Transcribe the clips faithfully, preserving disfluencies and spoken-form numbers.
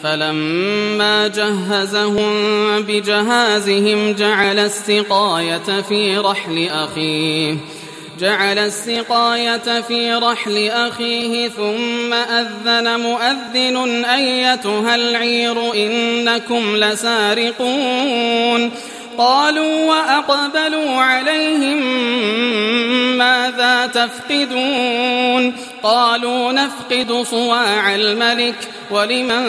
فلما جهزهم بجهازهم جعل السقاية في رحل أخيه جعل السقاية في رحل أخيه ثم أذن مؤذن أيتها العير إنكم لسارقون قالوا وأقبلوا عليهم ماذا تفقدون قالوا نفقد صواع الملك ولمن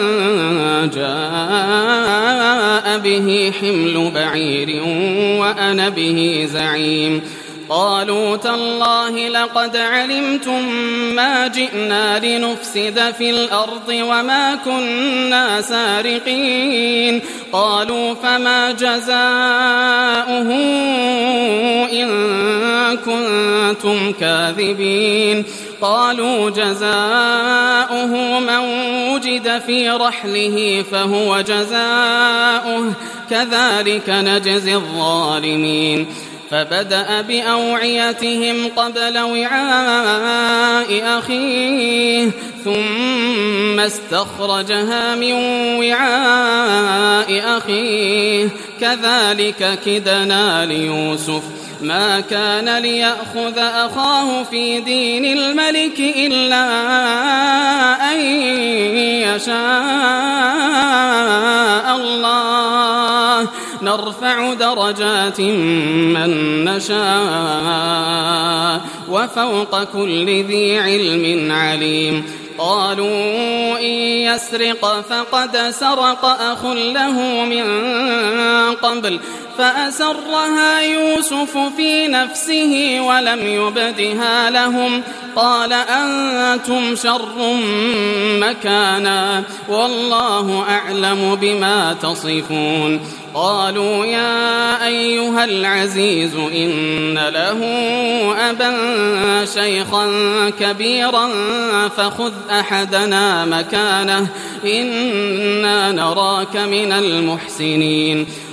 جاء به حمل بعير وأنا به زعيم قالوا تالله لقد علمتم ما جئنا لنفسد في الأرض وما كنا سارقين قالوا فما جزاؤه إن كنتم كاذبين قالوا جزاؤه من وجد في رحله فهو جزاؤه كذلك نجزي الظالمين فبدأ بأوعيتهم قبل وعاء أخيه ثم استخرجها من وعاء أخيه كذلك كدنا ليوسف ما كان ليأخذ أخاه في دين الملك إلا أن يشاء الله نرفع درجات من نشاء وفوق كل ذي علم عليم قالوا إن يسرق فقد سرق أخ له من قبل فأسرها يوسف في نفسه ولم يبدها لهم قال أنتم شر مكانا والله أعلم بما تصفون قالوا يا أيها العزيز إن له أبا شيخا كبيرا فخذ أحدنا مكانه إنا نراك من المحسنين